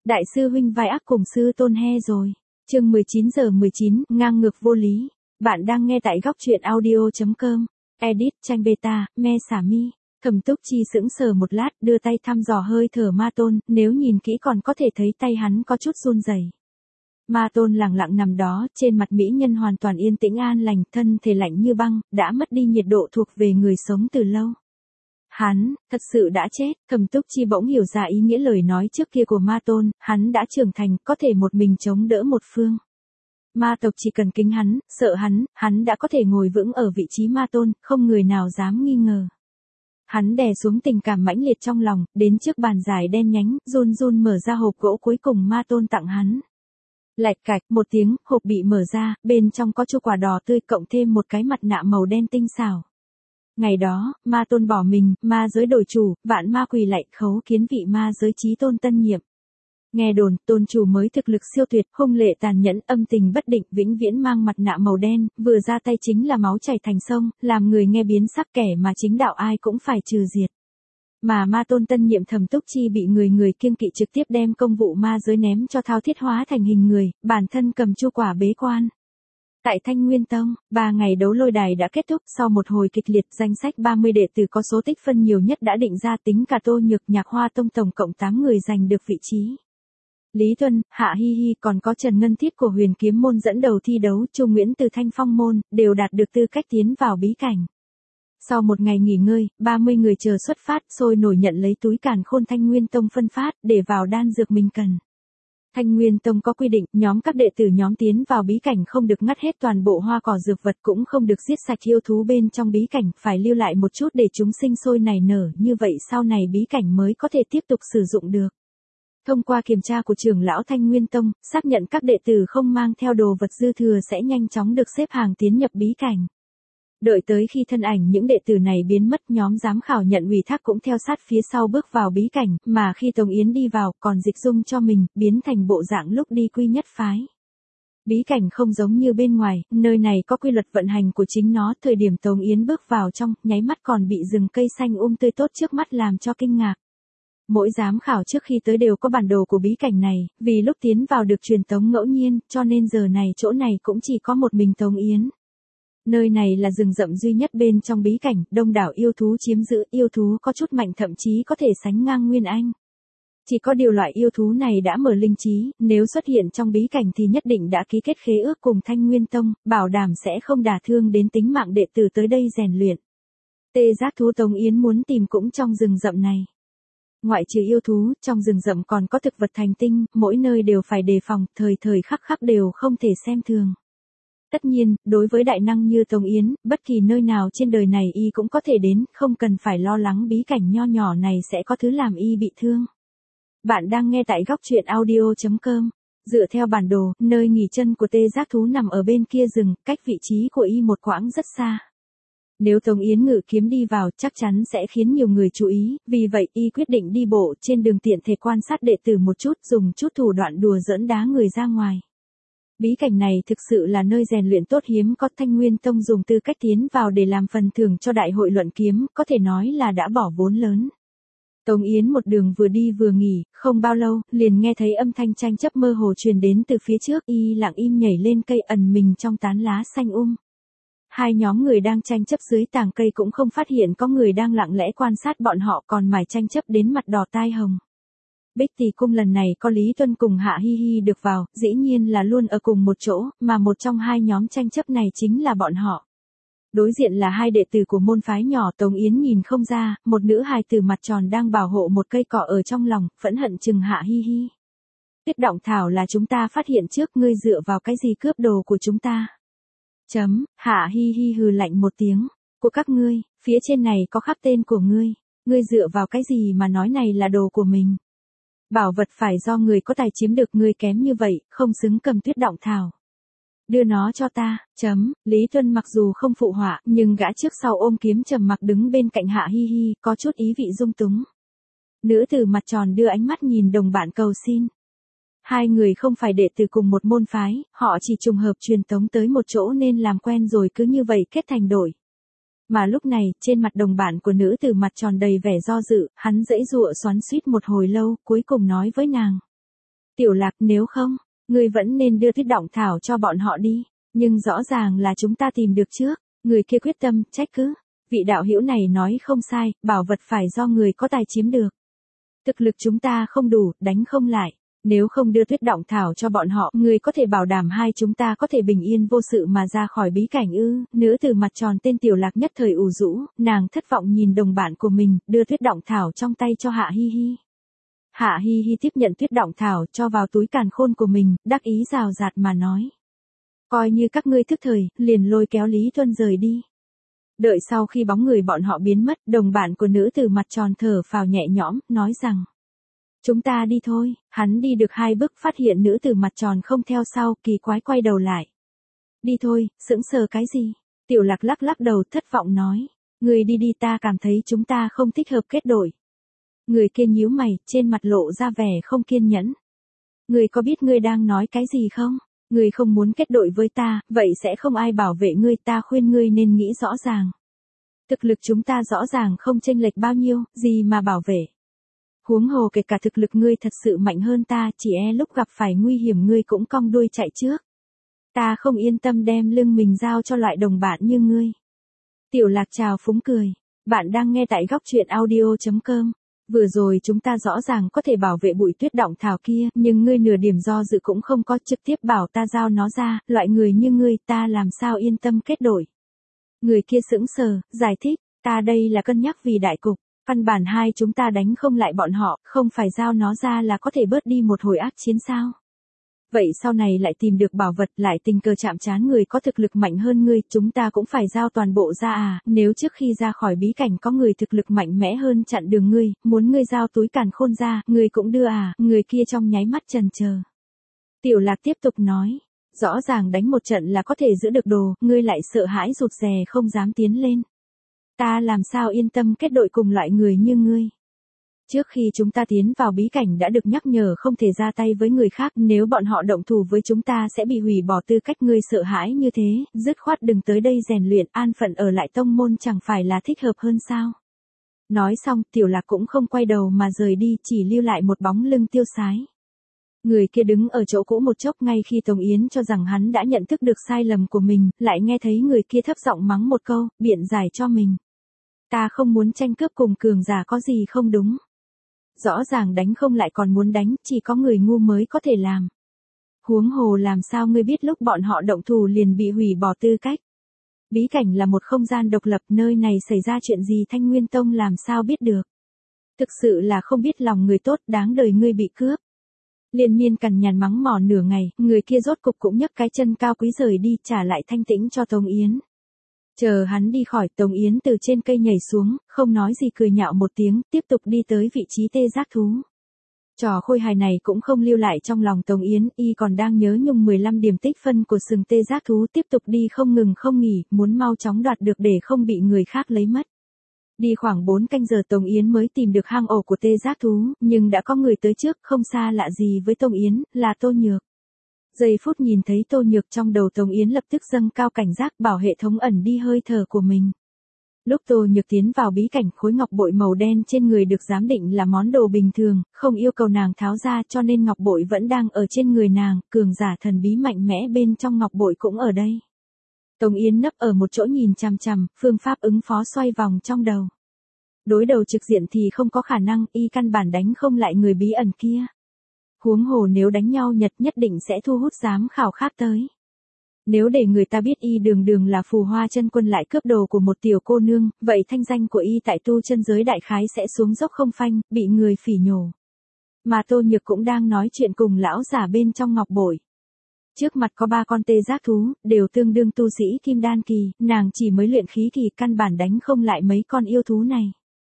Đại sư huynh vai ác cùng sư tôn he rồi. Chương 19:19, ngang ngược vô lý. Bạn đang nghe tại góc truyện audio.com. Edit tranh beta, me xả mi. Thẩm Túc Chi sững sờ một lát, đưa tay thăm dò hơi thở Ma Tôn, nếu nhìn kỹ còn có thể thấy tay hắn có chút run rẩy. Ma Tôn lặng lặng nằm đó, trên mặt mỹ nhân hoàn toàn yên tĩnh an lành, thân thể lạnh như băng, đã mất đi nhiệt độ thuộc về người sống từ lâu. Hắn, thật sự đã chết. Thẩm Túc Chi bỗng hiểu ra ý nghĩa lời nói trước kia của Ma Tôn, hắn đã trưởng thành, có thể một mình chống đỡ một phương. Ma tộc chỉ cần kính hắn, sợ hắn đã có thể ngồi vững ở vị trí Ma Tôn, không người nào dám nghi ngờ. Hắn đè xuống tình cảm mãnh liệt trong lòng, đến trước bàn dài đen nhánh, run run mở ra hộp gỗ cuối cùng Ma Tôn tặng hắn. Lạch cạch một tiếng, hộp bị mở ra, bên trong có chu quả đỏ tươi cộng thêm một cái mặt nạ màu đen tinh xảo. Ngày đó, Ma Tôn bỏ mình, ma giới đổi chủ, vạn ma quỳ lạy khấu kiến vị ma giới chí tôn tân nhiệm. Nghe đồn, tôn chủ mới thực lực siêu tuyệt, hung lệ tàn nhẫn, âm tình bất định, vĩnh viễn mang mặt nạ màu đen, vừa ra tay chính là máu chảy thành sông, làm người nghe biến sắc, kẻ mà chính đạo ai cũng phải trừ diệt. Mà Ma Tôn tân nhiệm Thẩm Túc Chi bị người kiêng kỵ trực tiếp đem công vụ ma giới ném cho Thao Thiết hóa thành hình người, bản thân cầm chu quả bế quan. Tại Thanh Nguyên Tông, 3 ngày đấu lôi đài đã kết thúc, sau một hồi kịch liệt, danh sách 30 đệ tử có số tích phân nhiều nhất đã định ra, tính cả Tô Nhược Nhạc Hoa Tông tổng cộng 8 người giành được vị trí. Lý Tuân, Hạ Hi Hi còn có Trần Ngân Thiết của Huyền Kiếm môn dẫn đầu thi đấu, Chu Nguyễn từ Thanh Phong môn đều đạt được tư cách tiến vào bí cảnh. Sau một ngày nghỉ ngơi, 30 người chờ xuất phát, sôi nổi nhận lấy túi càn khôn Thanh Nguyên Tông phân phát để vào đan dược mình cần. Thanh Nguyên Tông có quy định, nhóm các đệ tử nhóm tiến vào bí cảnh không được ngắt hết toàn bộ hoa cỏ dược vật, cũng không được giết sạch yêu thú bên trong bí cảnh, phải lưu lại một chút để chúng sinh sôi nảy nở, như vậy sau này bí cảnh mới có thể tiếp tục sử dụng được. Thông qua kiểm tra của trưởng lão Thanh Nguyên Tông, xác nhận các đệ tử không mang theo đồ vật dư thừa sẽ nhanh chóng được xếp hàng tiến nhập bí cảnh. Đợi tới khi thân ảnh những đệ tử này biến mất, nhóm giám khảo nhận ủy thác cũng theo sát phía sau bước vào bí cảnh, mà khi Tống Yến đi vào, còn dịch dung cho mình, biến thành bộ dạng lúc đi quy nhất phái. Bí cảnh không giống như bên ngoài, nơi này có quy luật vận hành của chính nó, thời điểm Tống Yến bước vào trong, nháy mắt còn bị rừng cây xanh tươi tốt trước mắt làm cho kinh ngạc. Mỗi giám khảo trước khi tới đều có bản đồ của bí cảnh này, vì lúc tiến vào được truyền tống ngẫu nhiên, cho nên giờ này chỗ này cũng chỉ có một mình Tống Yến. Nơi này là rừng rậm duy nhất bên trong bí cảnh, đông đảo yêu thú chiếm giữ, yêu thú có chút mạnh thậm chí có thể sánh ngang Nguyên Anh. Chỉ có điều loại yêu thú này đã mở linh trí, nếu xuất hiện trong bí cảnh thì nhất định đã ký kết khế ước cùng Thanh Nguyên Tông, bảo đảm sẽ không đả thương đến tính mạng đệ tử tới đây rèn luyện. Tê giác thú Tống Yến muốn tìm cũng trong rừng rậm này. Ngoại trừ yêu thú, trong rừng rậm còn có thực vật thành tinh, mỗi nơi đều phải đề phòng, thời khắc khắc đều không thể xem thường. Tất nhiên, đối với đại năng như Tống Yến, bất kỳ nơi nào trên đời này y cũng có thể đến, không cần phải lo lắng bí cảnh nho nhỏ này sẽ có thứ làm y bị thương. Bạn đang nghe tại góc truyện audio.com. Dựa theo bản đồ, nơi nghỉ chân của tê giác thú nằm ở bên kia rừng, cách vị trí của y một quãng rất xa. Nếu Tống Yến ngự kiếm đi vào, chắc chắn sẽ khiến nhiều người chú ý, vì vậy y quyết định đi bộ trên đường tiện thể quan sát đệ tử một chút, dùng chút thủ đoạn đùa giỡn đá người ra ngoài. Bí cảnh này thực sự là nơi rèn luyện tốt hiếm có, Thanh Nguyên Tông dùng tư cách tiến vào để làm phần thưởng cho đại hội luận kiếm, có thể nói là đã bỏ vốn lớn. Tống Yến một đường vừa đi vừa nghỉ, không bao lâu, liền nghe thấy âm thanh tranh chấp mơ hồ truyền đến từ phía trước, y lặng im nhảy lên cây ẩn mình trong tán lá xanh Hai nhóm người đang tranh chấp dưới tàng cây cũng không phát hiện có người đang lặng lẽ quan sát bọn họ, còn mải tranh chấp đến mặt đỏ tai hồng. Bích Tỳ Cung lần này có Lý Tuân cùng Hạ Hi Hi được vào, dĩ nhiên là luôn ở cùng một chỗ, mà một trong hai nhóm tranh chấp này chính là bọn họ. Đối diện là hai đệ tử của môn phái nhỏ, Tống Yến nhìn không ra, một nữ hài tử mặt tròn đang bảo hộ một cây cỏ ở trong lòng, phẫn hận chừng Hạ Hi Hi. Tuyết động thảo là chúng ta phát hiện trước, ngươi dựa vào cái gì cướp đồ của chúng ta? Hạ Hi Hi hừ lạnh một tiếng. Của các ngươi, phía trên này có khắc tên của ngươi. Ngươi dựa vào cái gì mà nói này là đồ của mình? Bảo vật phải do người có tài chiếm được, ngươi kém như vậy, không xứng cầm tuyết động thảo. Đưa nó cho ta. Lý Tuân mặc dù không phụ họa, nhưng gã trước sau ôm kiếm trầm mặc đứng bên cạnh Hạ Hi Hi, có chút ý vị dung túng. Nữ tử mặt tròn đưa ánh mắt nhìn đồng bạn cầu xin. Hai người không phải đệ tử cùng một môn phái, họ chỉ trùng hợp truyền tống tới một chỗ nên làm quen rồi cứ như vậy kết thành đội. Mà lúc này, trên mặt đồng bạn của nữ tử mặt tròn đầy vẻ do dự, hắn giãy giụa xoắn xuýt một hồi lâu, cuối cùng nói với nàng. Tiểu Lạc, nếu không, ngươi vẫn nên đưa Tuyết Động Thảo cho bọn họ đi, nhưng rõ ràng là chúng ta tìm được trước. Người kia quyết tâm, trách cứ. Vị đạo hữu này nói không sai, bảo vật phải do người có tài chiếm được. Thực lực chúng ta không đủ, đánh không lại. Nếu không đưa Tuyết Động Thảo cho bọn họ, người có thể bảo đảm hai chúng ta có thể bình yên vô sự mà ra khỏi bí cảnh ư? Nữ tử mặt tròn tên Tiểu Lạc nhất thời ủ rũ, nàng thất vọng nhìn đồng bạn của mình, đưa Tuyết Động Thảo trong tay cho Hạ Hi Hi. Hạ Hi Hi tiếp nhận Tuyết Động Thảo cho vào túi càn khôn của mình, đắc ý rào rạt mà nói. Coi như các ngươi thức thời, liền lôi kéo Lý Tuân rời đi. Đợi sau khi bóng người bọn họ biến mất, đồng bạn của nữ tử mặt tròn thở phào nhẹ nhõm, nói rằng. Chúng ta đi thôi, hắn đi được 2 bước phát hiện nữ tử mặt tròn không theo sau, kỳ quái quay đầu lại. Đi thôi, sững sờ cái gì? Tiểu Lạc lắc lắc đầu thất vọng nói. Người đi đi, ta cảm thấy chúng ta không thích hợp kết đội. Người kia nhíu mày, trên mặt lộ ra vẻ không kiên nhẫn. Người có biết ngươi đang nói cái gì không? Ngươi không muốn kết đội với ta, vậy sẽ không ai bảo vệ ngươi, ta khuyên ngươi nên nghĩ rõ ràng. Thực lực chúng ta rõ ràng không chênh lệch bao nhiêu, gì mà bảo vệ. Huống hồ kể cả thực lực ngươi thật sự mạnh hơn ta, chỉ lúc gặp phải nguy hiểm ngươi cũng cong đuôi chạy trước. Ta không yên tâm đem lưng mình giao cho loại đồng bạn như ngươi. Tiểu Lạc chào phúng cười. Bạn đang nghe tại góc truyện audio.com. Vừa rồi chúng ta rõ ràng có thể bảo vệ bụi Tuyết Động Thảo kia, nhưng ngươi nửa điểm do dự cũng không có, trực tiếp bảo ta giao nó ra, loại người như ngươi ta làm sao yên tâm kết đội. Người kia sững sờ, giải thích, ta đây là cân nhắc vì đại cục, căn bản hai chúng ta đánh không lại bọn họ, không phải giao nó ra là có thể bớt đi một hồi ác chiến sao. Vậy sau này lại tìm được bảo vật, lại tình cờ chạm trán người có thực lực mạnh hơn ngươi, chúng ta cũng phải giao toàn bộ ra à? Nếu trước khi ra khỏi bí cảnh có người thực lực mạnh mẽ hơn chặn đường ngươi, muốn ngươi giao túi càn khôn ra, ngươi cũng đưa à? Người kia trong nháy mắt chần chờ. Tiểu Lạc tiếp tục nói, rõ ràng đánh một trận là có thể giữ được đồ, ngươi lại sợ hãi rụt rè không dám tiến lên. Ta làm sao yên tâm kết đội cùng loại người như ngươi. Trước khi chúng ta tiến vào bí cảnh đã được nhắc nhở không thể ra tay với người khác, nếu bọn họ động thủ với chúng ta sẽ bị hủy bỏ tư cách, ngươi sợ hãi như thế, dứt khoát đừng tới đây rèn luyện, an phận ở lại tông môn chẳng phải là thích hợp hơn sao. Nói xong, Tiểu Lạc cũng không quay đầu mà rời đi, chỉ lưu lại một bóng lưng tiêu sái. Người kia đứng ở chỗ cũ một chốc, ngay khi Tống Yến cho rằng hắn đã nhận thức được sai lầm của mình, lại nghe thấy người kia thấp giọng mắng một câu, biện giải cho mình. Ta không muốn tranh cướp cùng cường giả có gì không đúng. Rõ ràng đánh không lại còn muốn đánh, chỉ có người ngu mới có thể làm. Huống hồ làm sao ngươi biết lúc bọn họ động thủ liền bị hủy bỏ tư cách. Bí cảnh là một không gian độc lập, nơi này xảy ra chuyện gì Thanh Nguyên Tông làm sao biết được. Thực sự là không biết lòng người tốt, đáng đời ngươi bị cướp. Liên miên cằn nhằn mắng mỏ nửa ngày, người kia rốt cục cũng nhấc cái chân cao quý rời đi, trả lại thanh tĩnh cho Tống Yến. Chờ hắn đi khỏi, Tống Yến từ trên cây nhảy xuống, không nói gì cười nhạo một tiếng, tiếp tục đi tới vị trí tê giác thú. Trò khôi hài này cũng không lưu lại trong lòng Tống Yến, y còn đang nhớ nhung 15 điểm tích phân của sừng tê giác thú, tiếp tục đi không ngừng không nghỉ, muốn mau chóng đoạt được để không bị người khác lấy mất. Đi khoảng 4 canh giờ Tống Yến mới tìm được hang ổ của tê giác thú, nhưng đã có người tới trước, không xa lạ gì với Tống Yến, là Tô Nhược. Giây phút nhìn thấy Tô Nhược, trong đầu Tống Yến lập tức dâng cao cảnh giác, bảo hệ thống ẩn đi hơi thở của mình. Lúc Tô Nhược tiến vào bí cảnh, khối ngọc bội màu đen trên người được giám định là món đồ bình thường, không yêu cầu nàng tháo ra, cho nên ngọc bội vẫn đang ở trên người nàng, cường giả thần bí mạnh mẽ bên trong ngọc bội cũng ở đây. Tống Yến nấp ở một chỗ nhìn chằm chằm, phương pháp ứng phó xoay vòng trong đầu. Đối đầu trực diện thì không có khả năng, y căn bản đánh không lại người bí ẩn kia. Huống hồ nếu đánh nhau nhất định sẽ thu hút giám khảo khác tới. Nếu để người ta biết y đường đường là Phù Hoa Chân Quân lại cướp đồ của một tiểu cô nương, vậy thanh danh của y tại tu chân giới đại khái sẽ xuống dốc không phanh, bị người phỉ nhổ. Mà Tô Nhược cũng đang nói chuyện cùng lão giả bên trong ngọc bội. Trước mặt có 3 con tê giác thú, đều tương đương tu sĩ kim đan kỳ, nàng chỉ mới luyện khí kỳ, căn bản đánh không lại mấy con yêu thú này.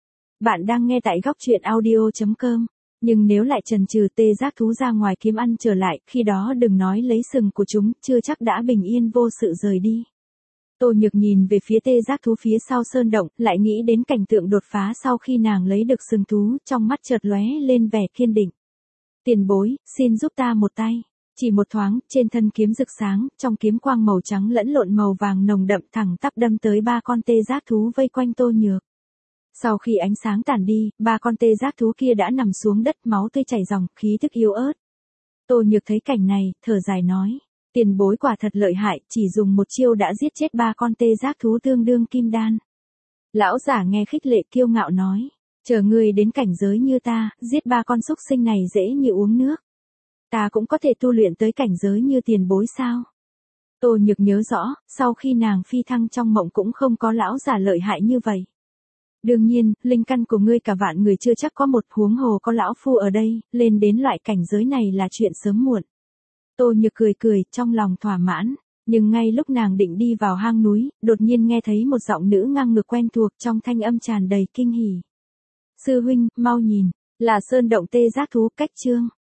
Bạn đang nghe tại góc truyện audio.com. Nhưng nếu lại chần chừ tê giác thú ra ngoài kiếm ăn trở lại, khi đó đừng nói lấy sừng của chúng, chưa chắc đã bình yên vô sự rời đi. Tô Nhược nhìn về phía tê giác thú phía sau sơn động, lại nghĩ đến cảnh tượng đột phá sau khi nàng lấy được sừng thú, trong mắt chợt lóe lên vẻ kiên định. Tiền bối, xin giúp ta một tay. Chỉ một thoáng, trên thân kiếm rực sáng, trong kiếm quang màu trắng lẫn lộn màu vàng nồng đậm thẳng tắp đâm tới 3 con tê giác thú vây quanh Tô Nhược. Sau khi ánh sáng tản đi, 3 con tê giác thú kia đã nằm xuống đất, máu tươi chảy ròng, khí tức yếu ớt. Tô Nhược thấy cảnh này, thở dài nói. Tiền bối quả thật lợi hại, chỉ dùng một chiêu đã giết chết 3 con tê giác thú tương đương kim đan. Lão giả nghe khích lệ kiêu ngạo nói. Chờ ngươi đến cảnh giới như ta, giết 3 con súc sinh này dễ như uống nước. Ta cũng có thể tu luyện tới cảnh giới như tiền bối sao? Tô Nhược nhớ rõ, sau khi nàng phi thăng trong mộng cũng không có lão giả lợi hại như vậy. Đương nhiên, linh căn của ngươi cả vạn người chưa chắc có một, huống hồ có lão phu ở đây, lên đến loại cảnh giới này là chuyện sớm muộn. Tô Nhược cười cười, trong lòng thỏa mãn, nhưng ngay lúc nàng định đi vào hang núi, đột nhiên nghe thấy một giọng nữ ngang ngược quen thuộc trong thanh âm tràn đầy kinh hỉ. Sư huynh, mau nhìn, là sơn động tê giác thú cách chương.